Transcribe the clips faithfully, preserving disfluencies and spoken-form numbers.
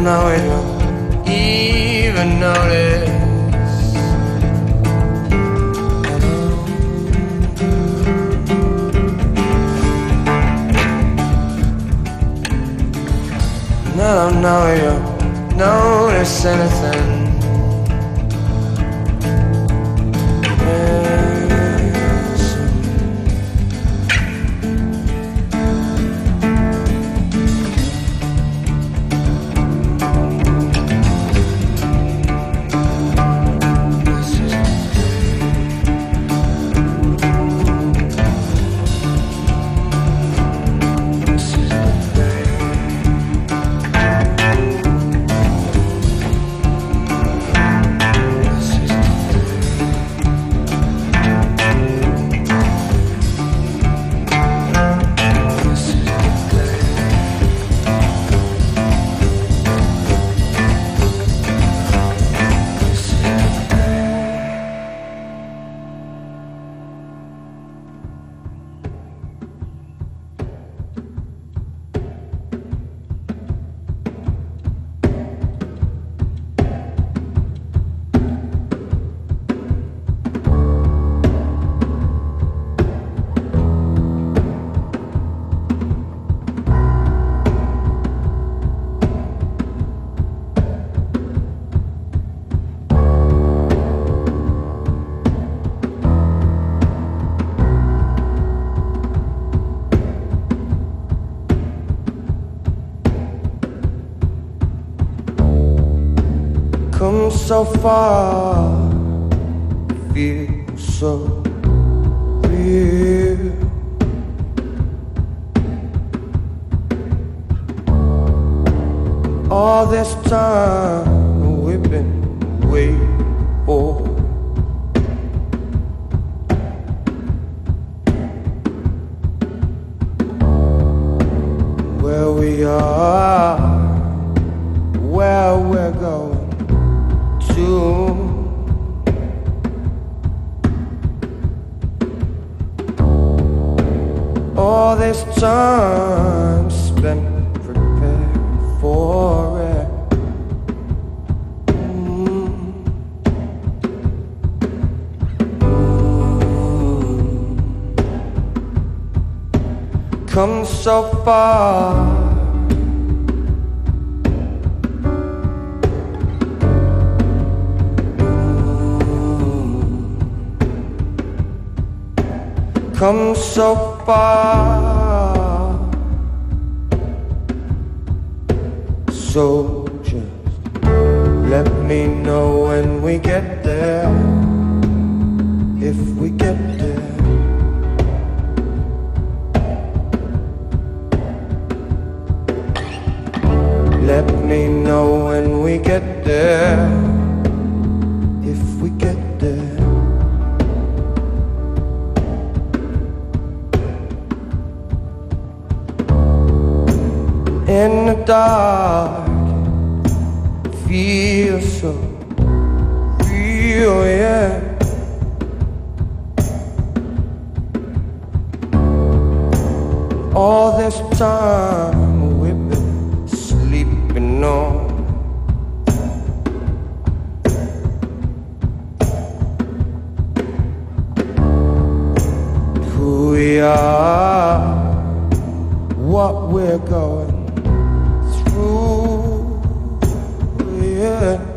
now we don't even notice. No, no, we don't notice anything. Come so far, feel so real. All this time we've been waiting for. Where we are, where we're going. All this time spent preparing for it. Mm. Mm. Come so far. Come so far, so just let me know when we get there, if we get there. Let me know when we get there, if we get there. In the dark, feel so real, yeah. All this time we've been sleeping on. Who we are, what we're going. Yeah.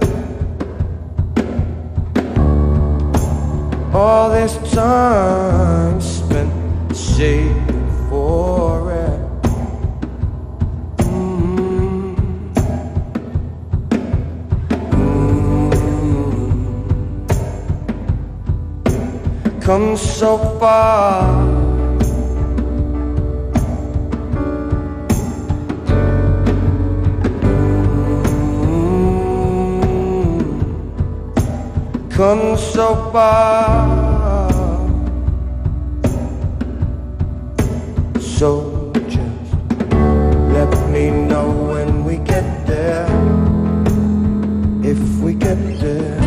All this time spent saving for it. Mm. Mm. Come so far. Come so far, so just let me know when we get there, if we get there.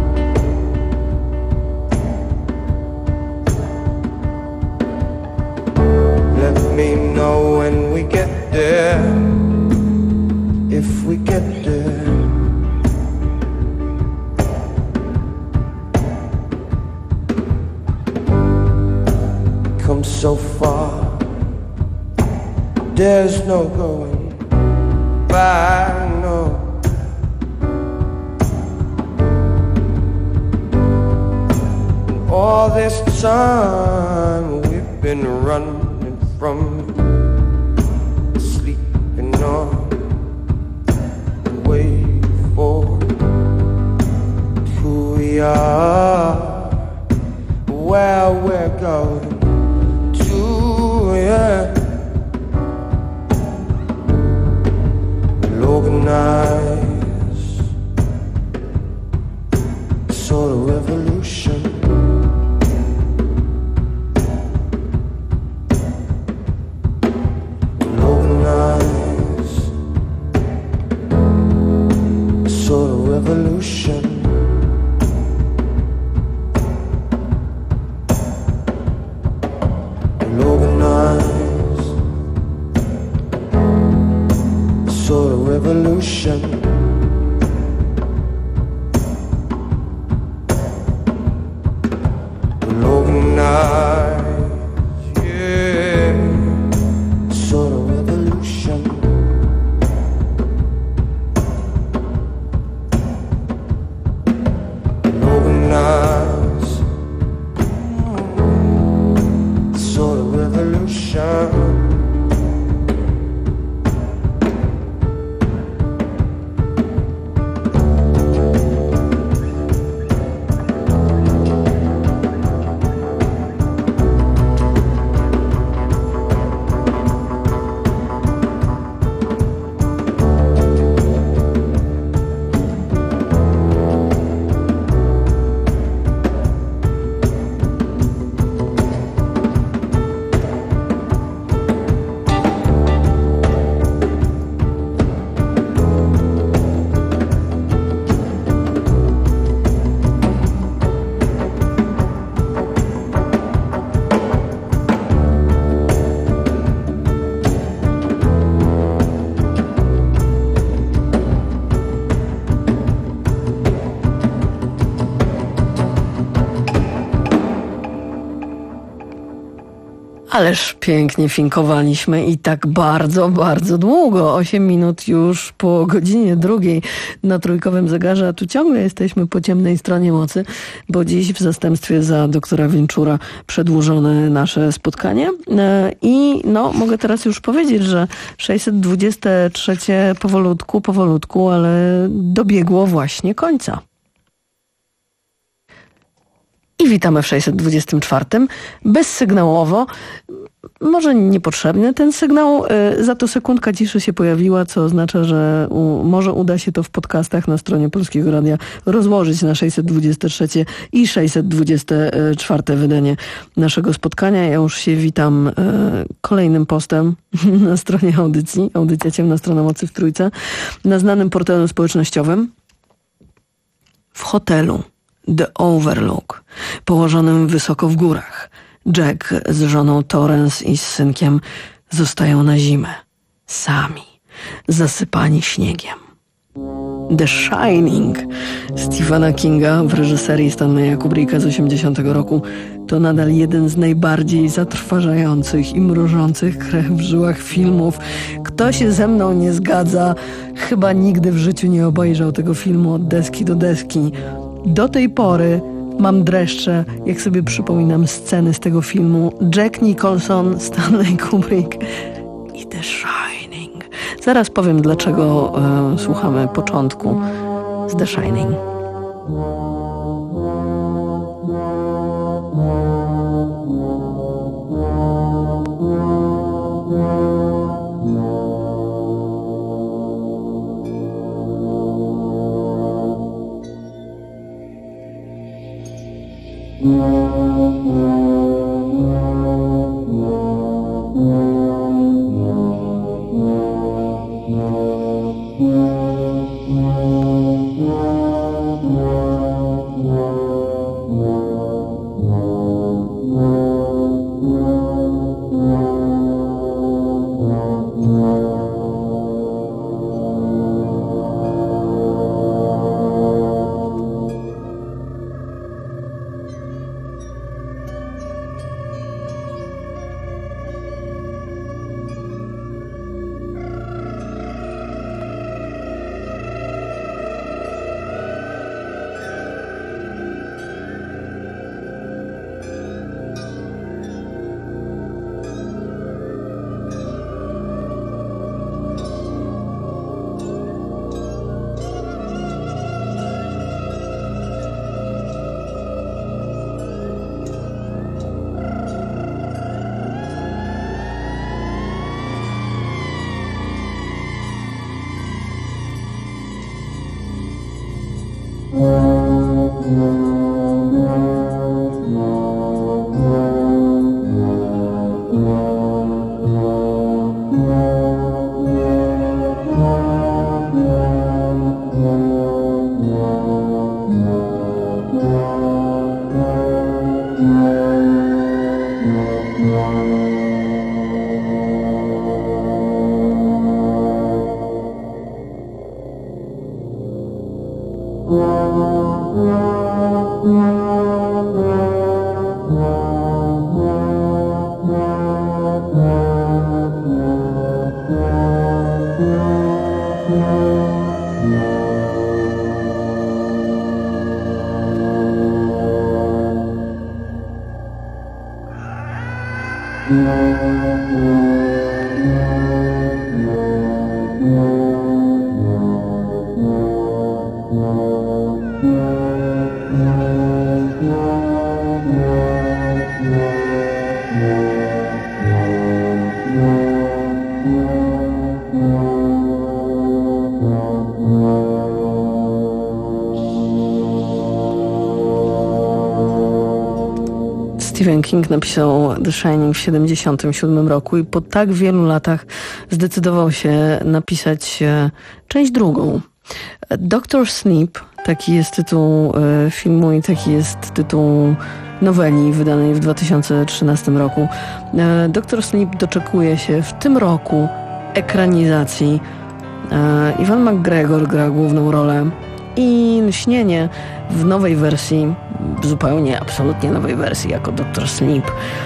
Let me know when we get there, if we get there. come so far. There's no going back, no. And all this time we've been running from sleeping on, wait for who we are, where we're going to, yeah. We'll organize a sort of revolution. We'll organize a sort of revolution. Sort of revolution. We'll organize, yeah, sort of revolution. We'll organize mm, sort of revolution. Ależ pięknie finkowaliśmy i tak bardzo, bardzo długo. Osiem minut już po godzinie drugiej na trójkowym zegarze, a tu ciągle jesteśmy po ciemnej stronie mocy, bo dziś w zastępstwie za doktora Winczura przedłużone nasze spotkanie. I no, mogę teraz już powiedzieć, że sześćset dwudzieste trzecie powolutku, powolutku, ale dobiegło właśnie końca. I witamy w sześćset dwudziestym czwartym. Bezsygnałowo, może niepotrzebny ten sygnał, za to sekundka ciszy się pojawiła, co oznacza, że u, może uda się to w podcastach na stronie Polskiego Radia rozłożyć na sześćset dwudzieste trzecie i sześćset dwudzieste czwarte wydanie naszego spotkania. Ja już się witam e, kolejnym postem na stronie audycji, audycja Ciemna Strona Mocy w Trójce, na znanym portalu społecznościowym, w hotelu The Overlook, położonym wysoko w górach. Jack z żoną Torrance i z synkiem zostają na zimę. Sami. Zasypani śniegiem. The Shining Stephena Kinga w reżyserii Stanleya Kubricka z osiemdziesiątego roku to nadal jeden z najbardziej zatrważających i mrożących krew w żyłach filmów. Kto się ze mną nie zgadza, chyba nigdy w życiu nie obejrzał tego filmu od deski do deski. Do tej pory mam dreszcze, jak sobie przypominam sceny z tego filmu. Jack Nicholson, Stanley Kubrick i The Shining. Zaraz powiem, dlaczego e, słuchamy początku z The Shining. Stephen King napisał The Shining w siedemdziesiątym siódmym roku i po tak wielu latach zdecydował się napisać część drugą. doktor Sleep, taki jest tytuł filmu i taki jest tytuł noweli wydanej w dwa tysiące trzynastym roku. doktor Sleep doczekuje się w tym roku ekranizacji. Iwan McGregor gra główną rolę i Śnienie w nowej wersji, zupełnie, absolutnie nowej wersji jako doktor Sleep.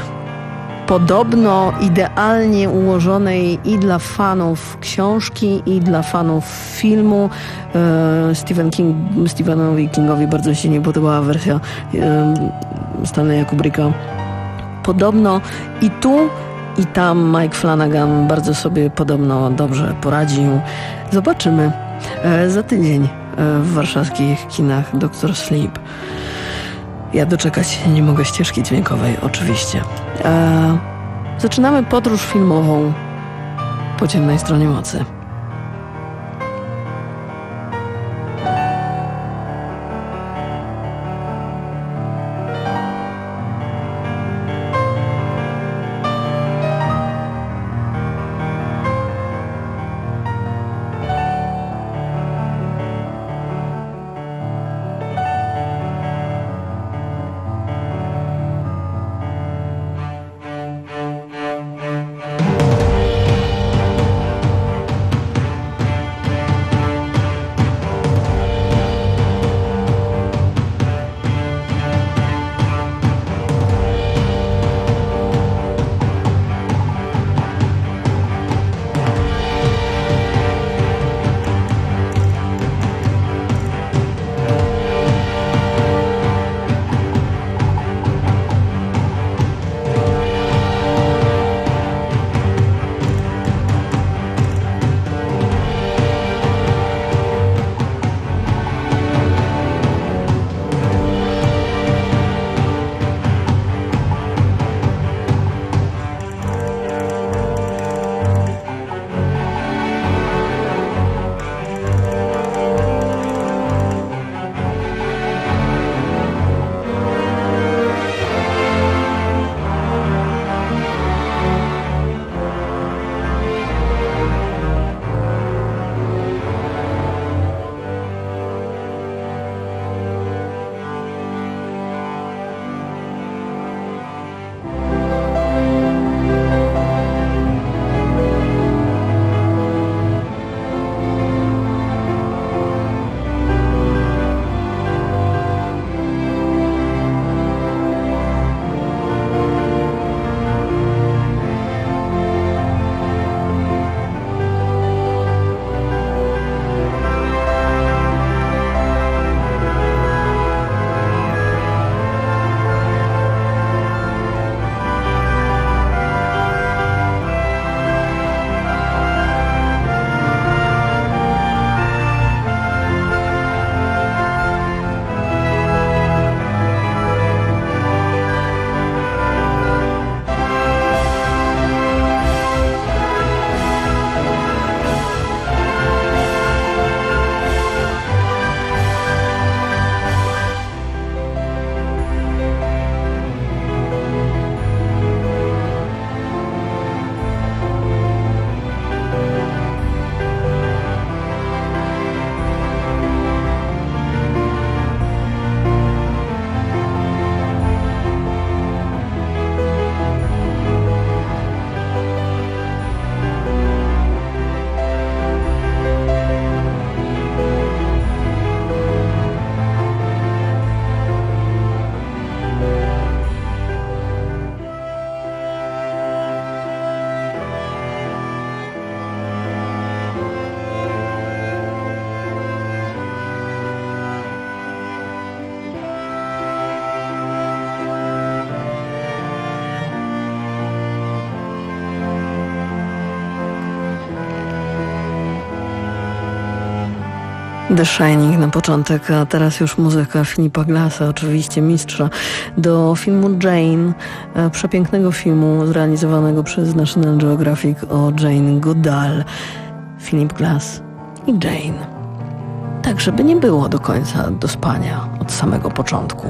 Podobno idealnie ułożonej i dla fanów książki, i dla fanów filmu. Stephen King, Stephenowi Kingowi bardzo się nie podobała wersja Stanleya Kubricka. Podobno i tu, i tam Mike Flanagan bardzo sobie podobno dobrze poradził. Zobaczymy za tydzień w warszawskich kinach doktor Sleep. Ja doczekać się nie mogę ścieżki dźwiękowej, oczywiście. E, zaczynamy podróż filmową po ciemnej stronie mocy. The Shining na początek, a teraz już muzyka Philipa Glassa, oczywiście mistrza, do filmu Jane, przepięknego filmu zrealizowanego przez National Geographic o Jane Goodall. Philip Glass i Jane. Tak, żeby nie było do końca do spania od samego początku.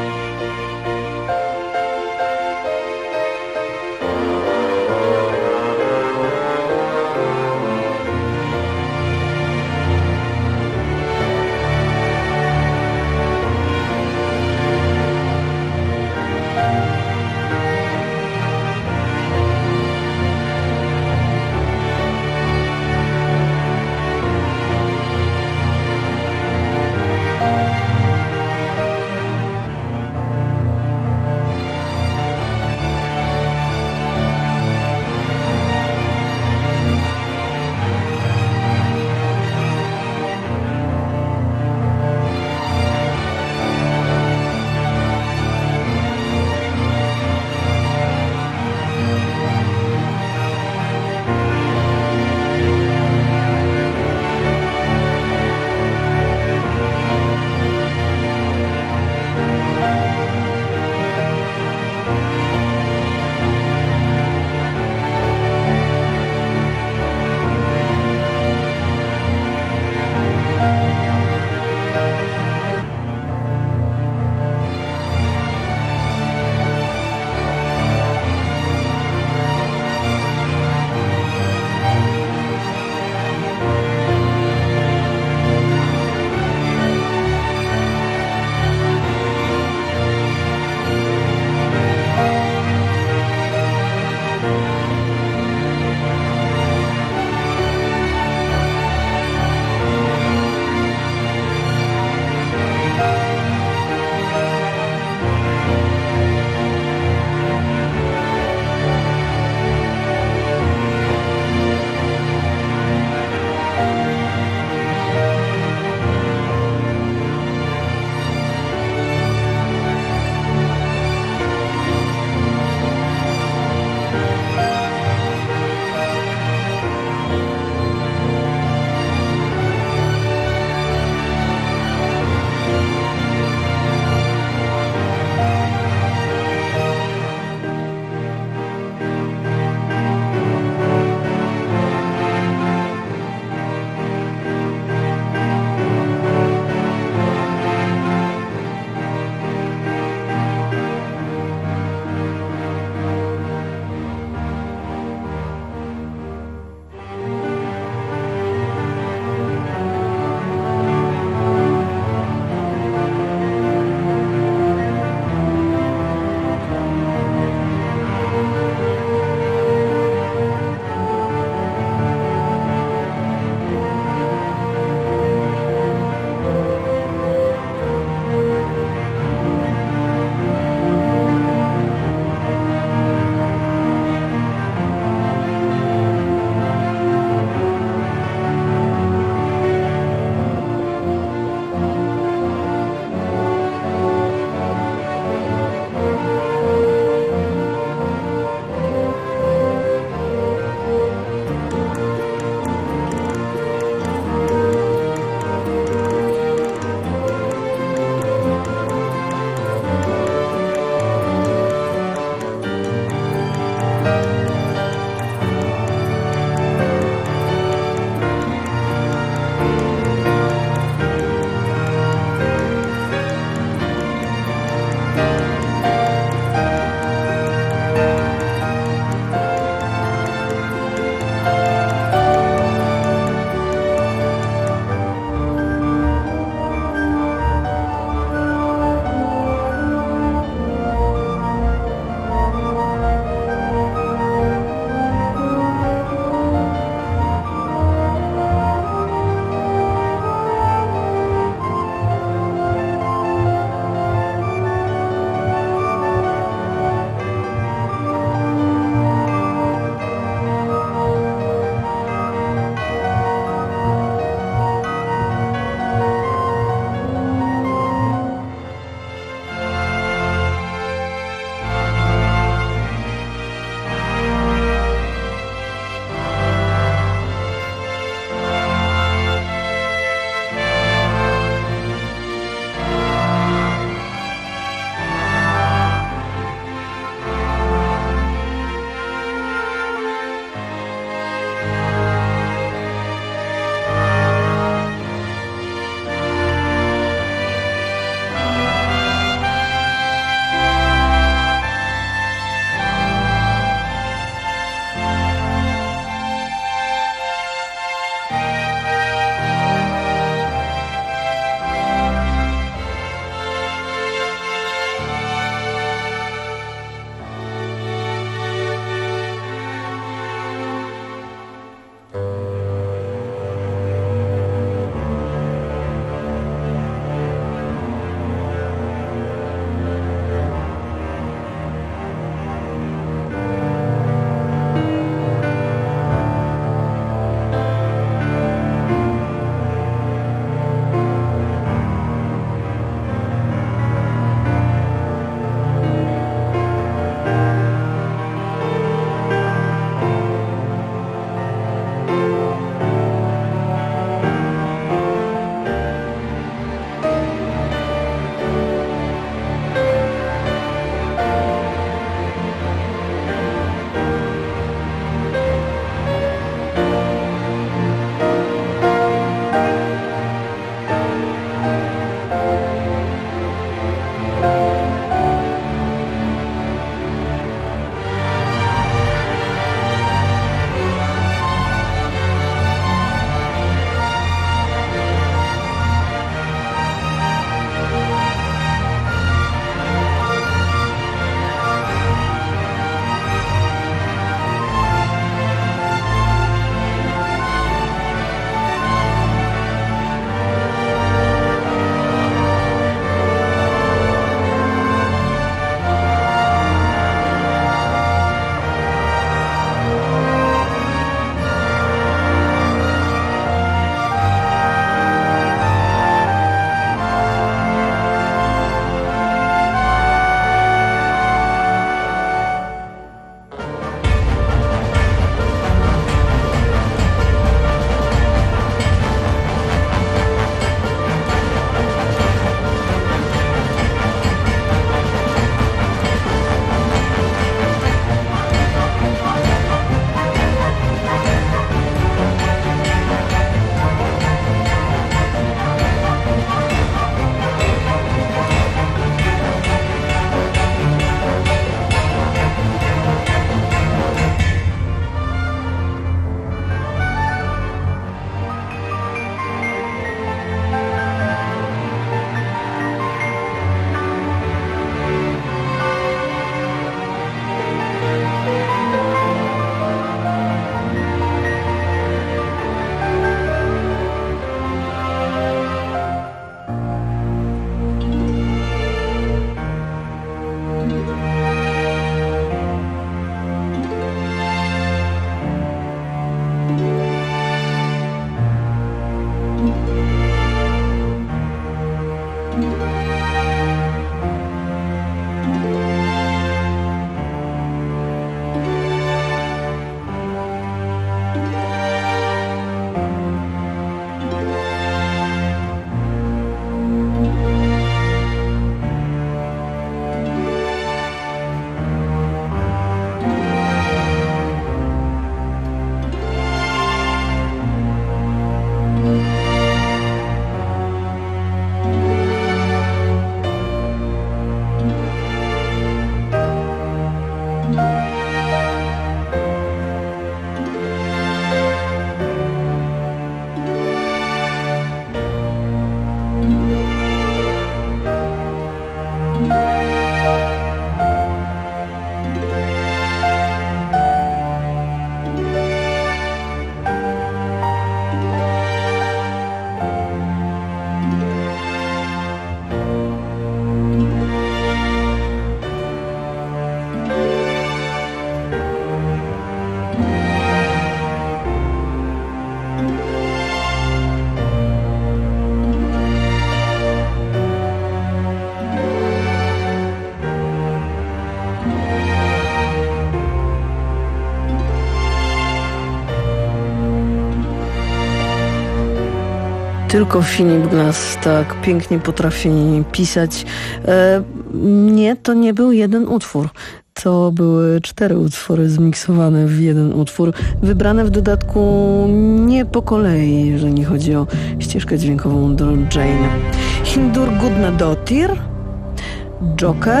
Tylko Philip Glass tak pięknie potrafi pisać. E, nie, to nie był jeden utwór. To były cztery utwory zmiksowane w jeden utwór. Wybrane w dodatku nie po kolei, jeżeli chodzi o ścieżkę dźwiękową do Jane. Hildur Gudnadottir, Joker,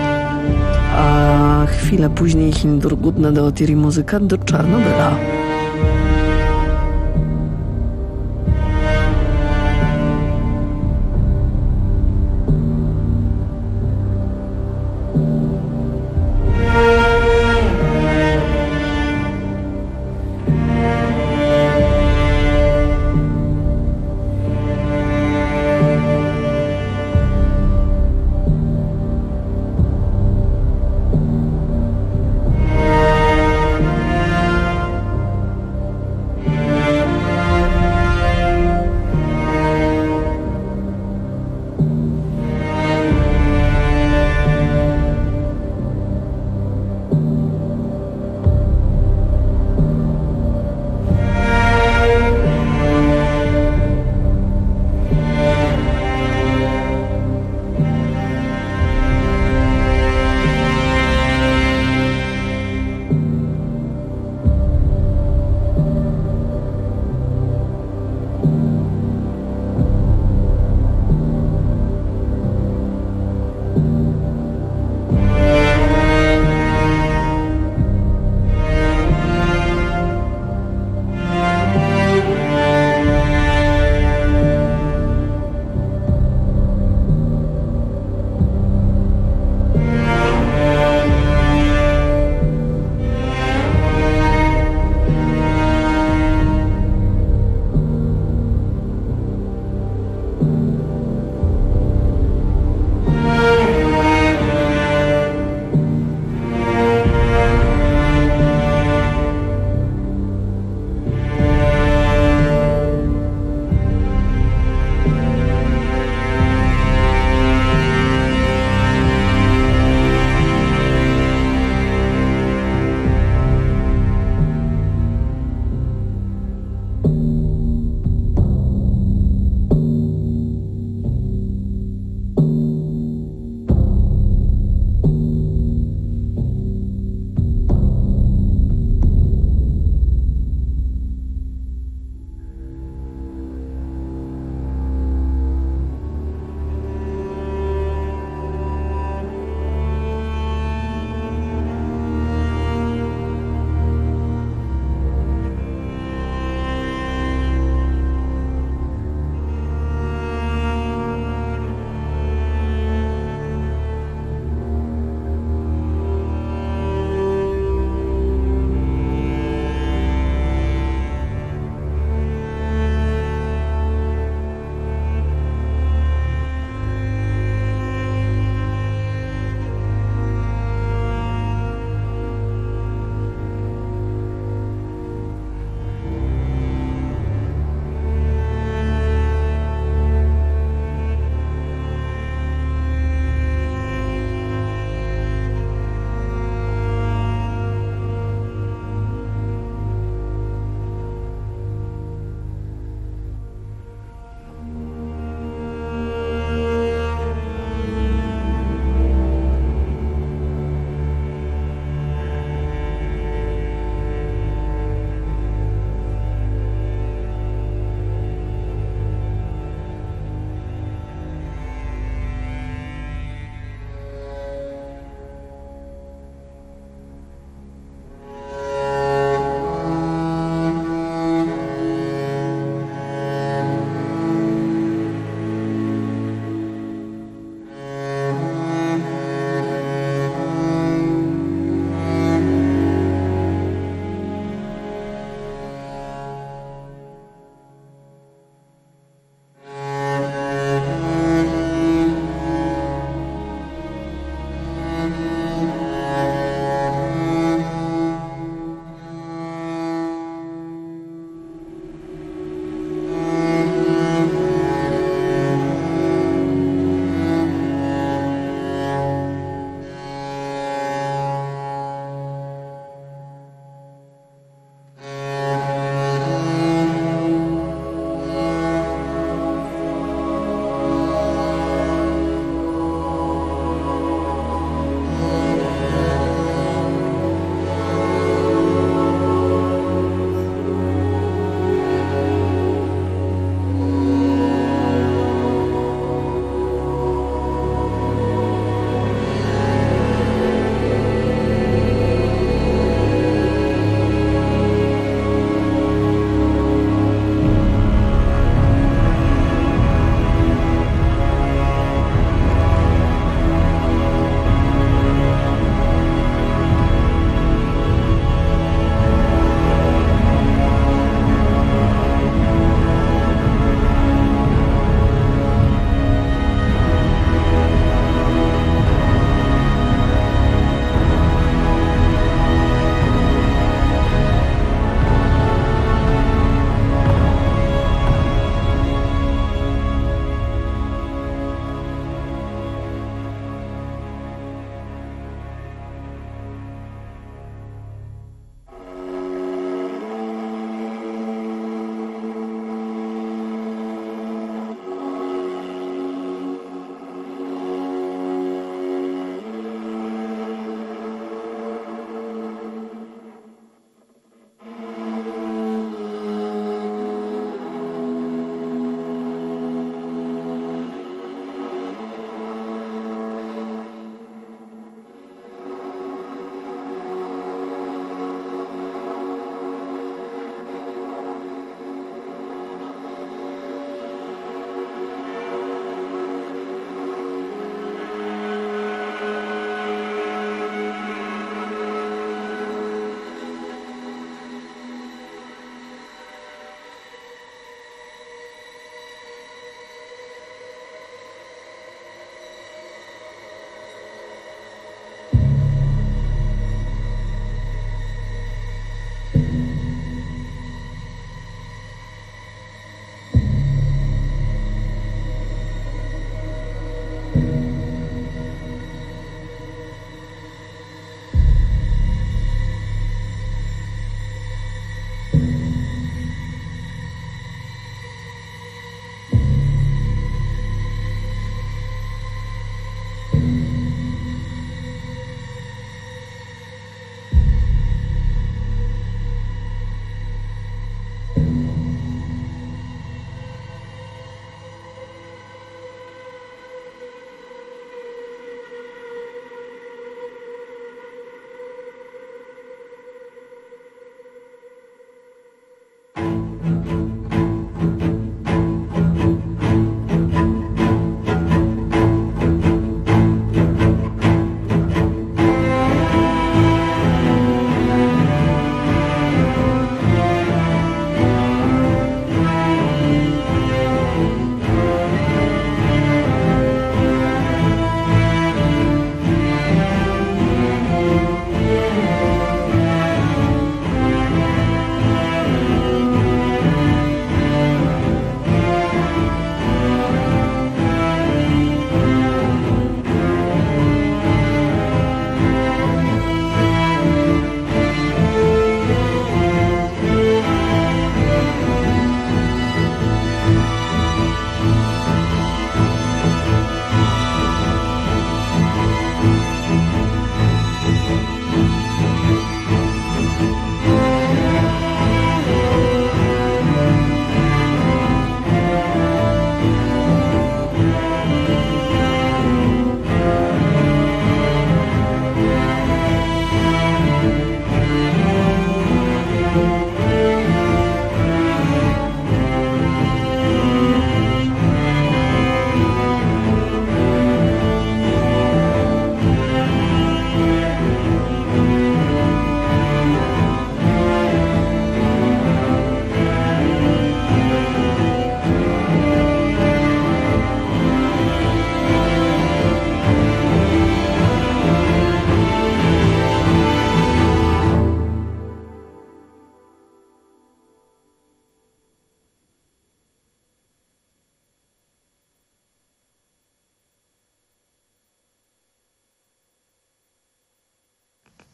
a chwilę później Hildur Gudnadottir i muzyka do Czarnobyla.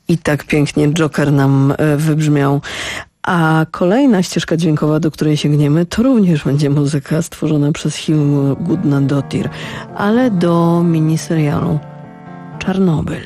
I tak pięknie Joker nam wybrzmiał. A kolejna ścieżka dźwiękowa, do której sięgniemy, to również będzie muzyka stworzona przez Hilmu Gudnadottir, ale do miniserialu Czarnobyl.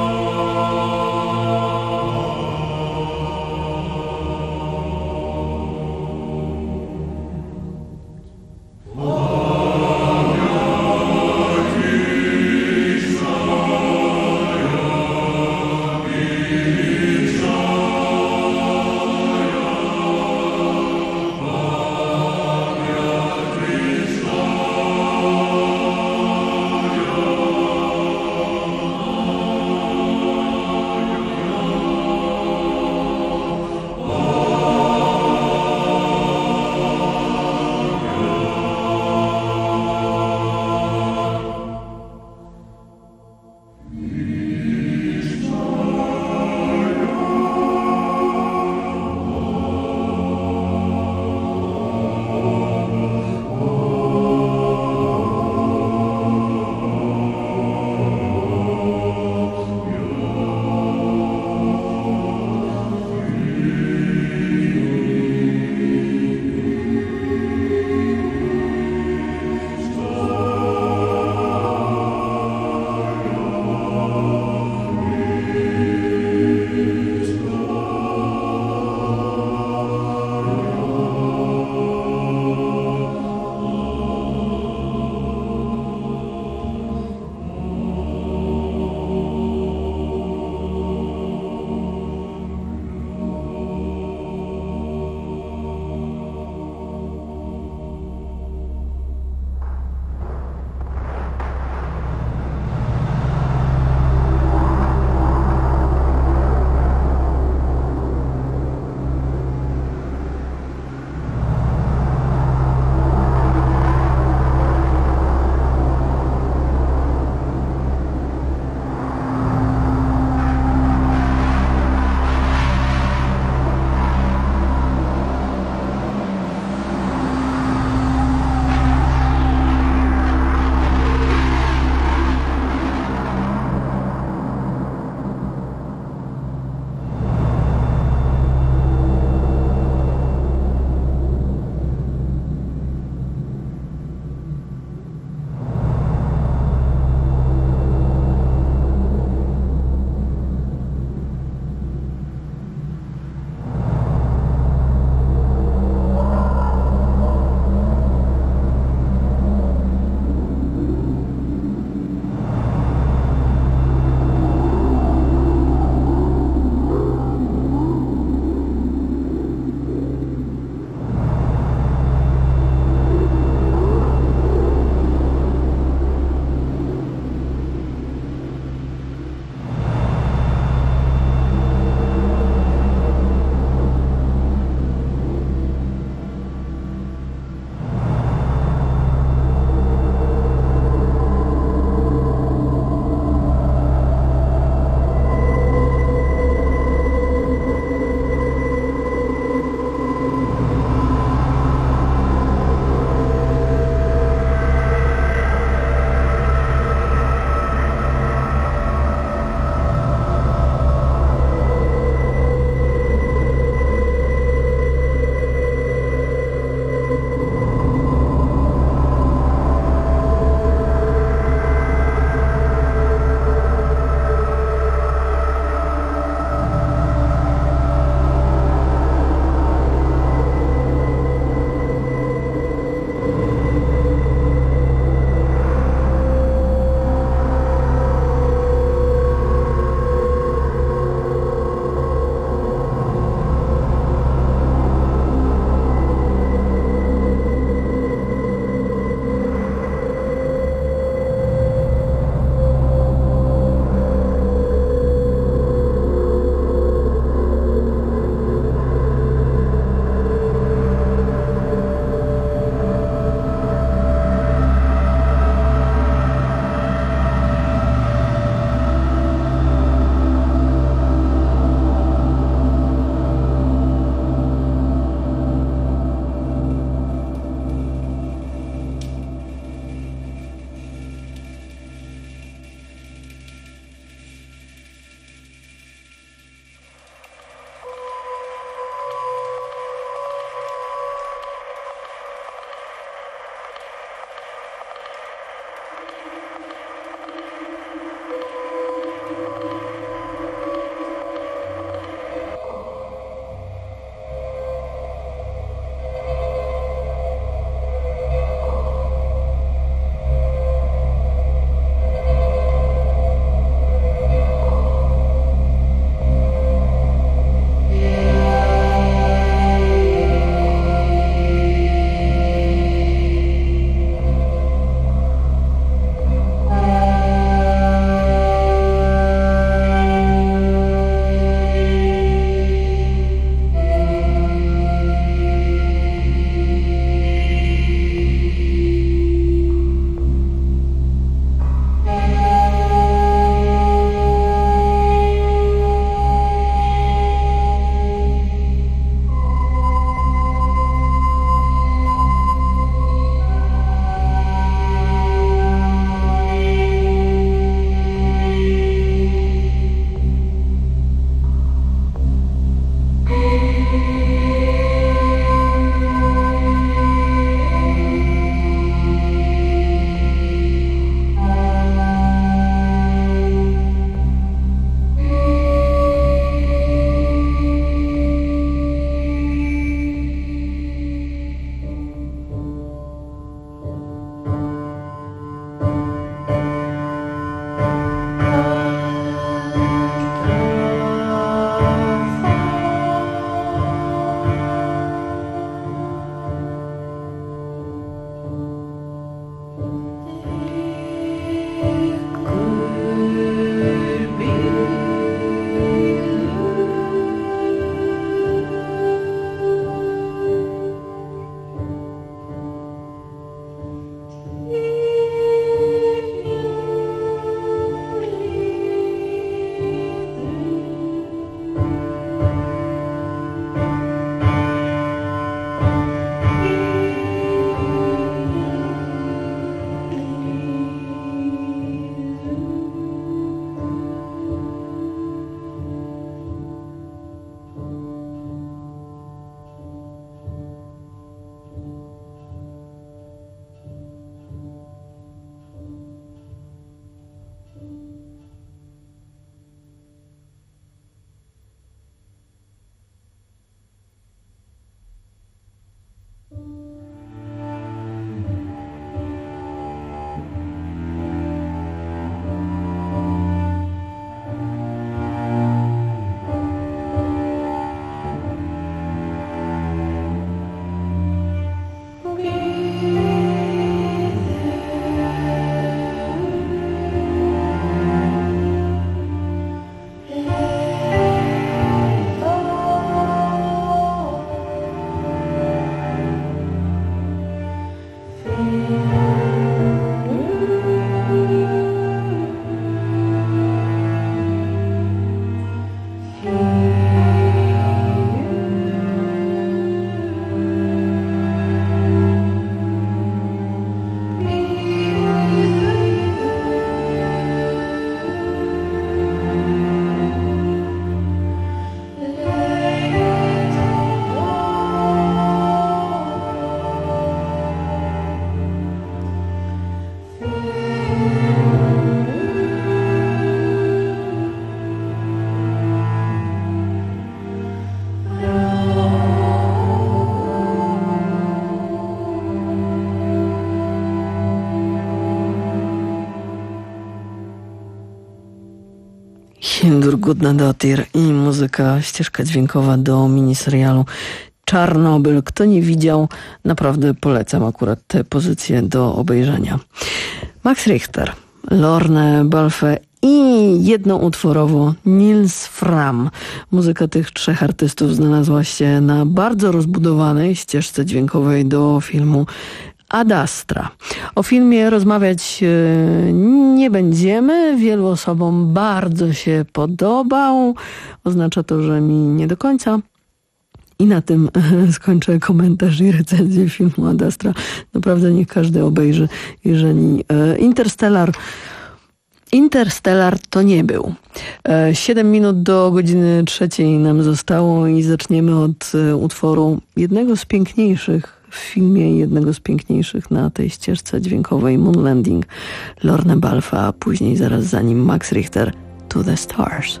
Hildur Gudnadottir i muzyka, ścieżka dźwiękowa do miniserialu Czarnobyl. Kto nie widział, naprawdę polecam akurat tę pozycję do obejrzenia. Max Richter, Lorne Balfe i jednoutworowo Nils Fram. Muzyka tych trzech artystów znalazła się na bardzo rozbudowanej ścieżce dźwiękowej do filmu Ad Astra. O filmie rozmawiać nie będziemy. Wielu osobom bardzo się podobał. Oznacza to, że mi nie do końca. I na tym skończę komentarz i recenzję filmu Ad Astra. Naprawdę niech każdy obejrzy, jeżeli Interstellar Interstellar to nie był. Siedem minut do godziny trzeciej nam zostało i zaczniemy od utworu jednego z piękniejszych w filmie, jednego z piękniejszych na tej ścieżce dźwiękowej Moon Landing, Lorne Balfe, a później zaraz za nim Max Richter, To the Stars.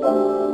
you.